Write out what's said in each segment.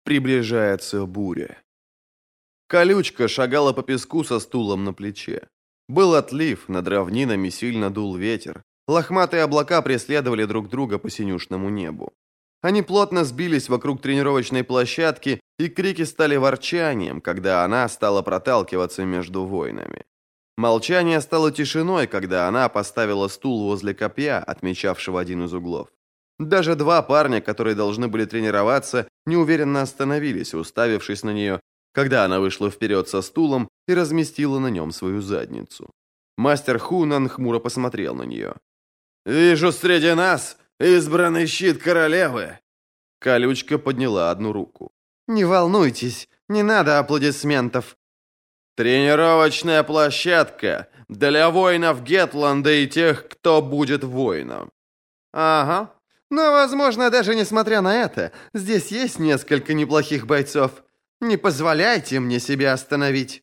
Приближается буря. Колючка шагала по песку со стулом на плече. Был отлив, над равнинами сильно дул ветер. Лохматые облака преследовали друг друга по синюшному небу. Они плотно сбились вокруг тренировочной площадки, и крики стали ворчанием, когда она стала проталкиваться между воинами. Молчание стало тишиной, когда она поставила стул возле копья, отмечавшего один из углов. Даже два парня, которые должны были тренироваться, неуверенно остановились, уставившись на нее, когда она вышла вперед со стулом и разместила на нем свою задницу. Мастер Хунан хмуро посмотрел на нее. «Вижу среди нас избранный щит королевы!» Колючка подняла одну руку. «Не волнуйтесь, не надо аплодисментов». «Тренировочная площадка для воинов Гетланда и тех, кто будет воином». «Ага. Но, возможно, даже несмотря на это, здесь есть несколько неплохих бойцов. Не позволяйте мне себя остановить».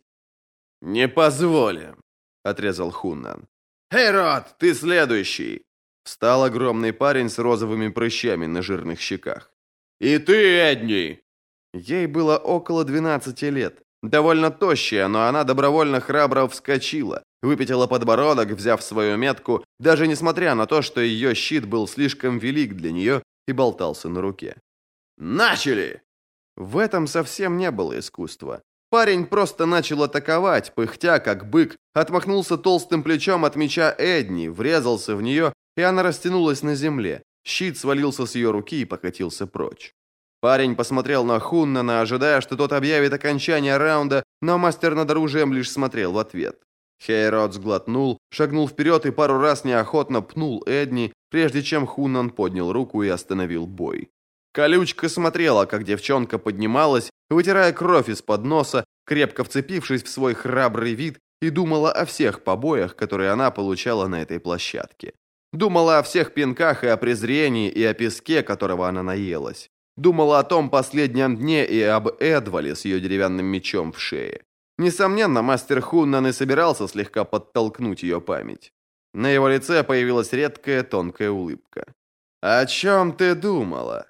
«Не позволим», — отрезал Хуннан. «Эй, Рот, ты следующий!» Встал огромный парень с розовыми прыщами на жирных щеках. «И ты, Эдни!» Ей было около 12 лет. Довольно тощая, но она добровольно храбро вскочила, выпятила подбородок, взяв свою метку, даже несмотря на то, что ее щит был слишком велик для нее и болтался на руке. «Начали!» В этом совсем не было искусства. Парень просто начал атаковать, пыхтя, как бык, отмахнулся толстым плечом от меча Эдни, врезался в нее, и она растянулась на земле. Щит свалился с ее руки и покатился прочь. Парень посмотрел на Хуннана, ожидая, что тот объявит окончание раунда, но мастер над оружием лишь смотрел в ответ. Хейрот сглотнул, шагнул вперед и пару раз неохотно пнул Эдни, прежде чем Хуннан поднял руку и остановил бой. Колючка смотрела, как девчонка поднималась, вытирая кровь из-под носа, крепко вцепившись в свой храбрый вид, и думала о всех побоях, которые она получала на этой площадке. Думала о всех пинках и о презрении, и о песке, которого она наелась. Думала о том последнем дне и об Эдвале с ее деревянным мечом в шее. Несомненно, мастер Хуннан и собирался слегка подтолкнуть ее память. На его лице появилась редкая тонкая улыбка. «О чем ты думала?»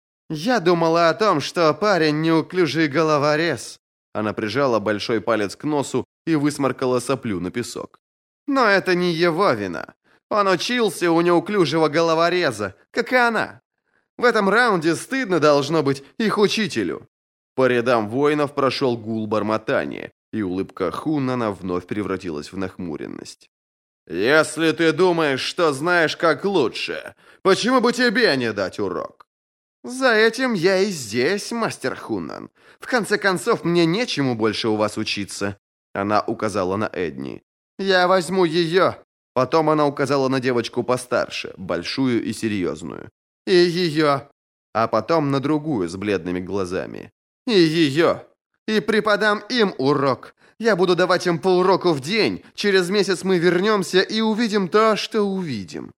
«Я думала о том, что парень неуклюжий головорез». Она прижала большой палец к носу и высморкала соплю на песок. «Но это не его вина. Он учился у неуклюжего головореза, как и она. В этом раунде стыдно должно быть их учителю». По рядам воинов прошел гул бормотания, и улыбка Хуннана вновь превратилась в нахмуренность. «Если ты думаешь, что знаешь, как лучше, почему бы тебе не дать урок?» «За этим я и здесь, мастер Хуннан. В конце концов, мне нечему больше у вас учиться». Она указала на Эдни. «Я возьму ее». Потом она указала на девочку постарше, большую и серьезную. «И ее». А потом на другую с бледными глазами. «И ее. И преподам им урок. Я буду давать им по уроку в день. Через месяц мы вернемся и увидим то, что увидим».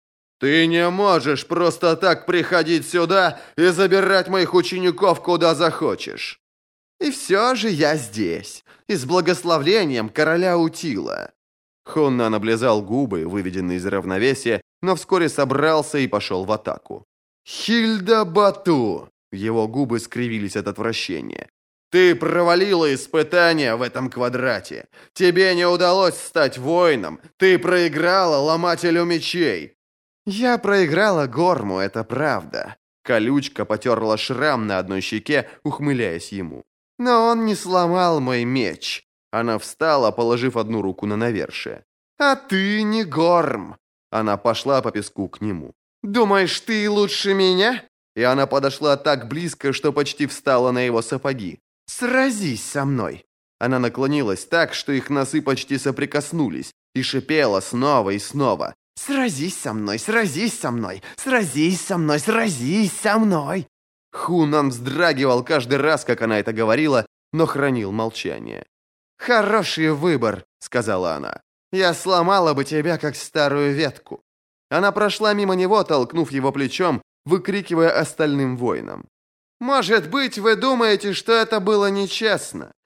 «Ты не можешь просто так приходить сюда и забирать моих учеников куда захочешь». «И все же я здесь, и с благословлением короля Утила». Хуннан облизал губы, выведенные из равновесия, но вскоре собрался и пошел в атаку. «Хильда Бату!» Его губы скривились от отвращения. «Ты провалила испытания в этом квадрате. Тебе не удалось стать воином. Ты проиграла ломателю мечей». «Я проиграла Горму, это правда». Колючка потерла шрам на одной щеке, ухмыляясь ему. «Но он не сломал мой меч». Она встала, положив одну руку на навершие. «А ты не Горм». Она пошла по песку к нему. «Думаешь, ты лучше меня?» И она подошла так близко, что почти встала на его сапоги. «Сразись со мной». Она наклонилась так, что их носы почти соприкоснулись, и шипела снова и снова. «Сразись со мной, сразись со мной, сразись со мной, сразись со мной!» Хуннан вздрагивал каждый раз, как она это говорила, но хранил молчание. «Хороший выбор», — сказала она. «Я сломала бы тебя, как старую ветку». Она прошла мимо него, толкнув его плечом, выкрикивая остальным воинам. «Может быть, вы думаете, что это было нечестно.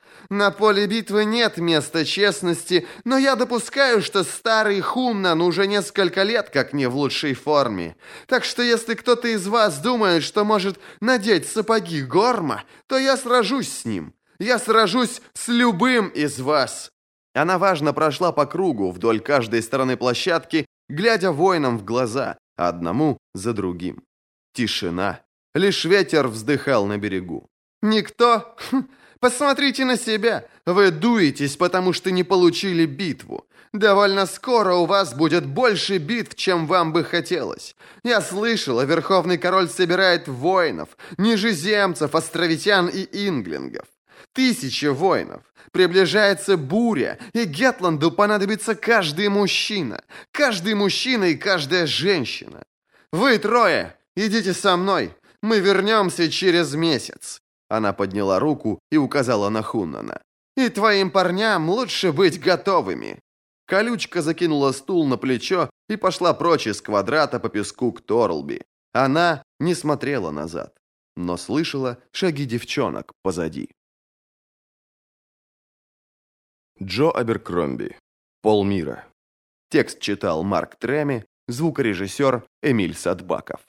На поле битвы нет места честности, но я допускаю, что старый Хуннан уже несколько лет как не в лучшей форме. Так что если кто-то из вас думает, что может надеть сапоги Горма, то я сражусь с ним. Я сражусь с любым из вас». Она важно прошла по кругу вдоль каждой стороны площадки, глядя воинам в глаза, одному за другим. Тишина. Лишь ветер вздыхал на берегу. «Никто? Посмотрите на себя. Вы дуетесь, потому что не получили битву. Довольно скоро у вас будет больше битв, чем вам бы хотелось. Я слышала, Верховный Король собирает воинов, нижеземцев, островитян и инглингов. 1000 воинов. Приближается буря, и Гетланду понадобится каждый мужчина и каждая женщина. Вы трое, идите со мной. Мы вернемся через месяц». Она подняла руку и указала на Хуннана. «И твоим парням лучше быть готовыми». Колючка закинула стул на плечо и пошла прочь из квадрата по песку к Торлби. Она не смотрела назад, но слышала шаги девчонок позади. Джо Аберкромби. Полмира. Текст читал Марк Треми, звукорежиссер Эмиль Садбаков.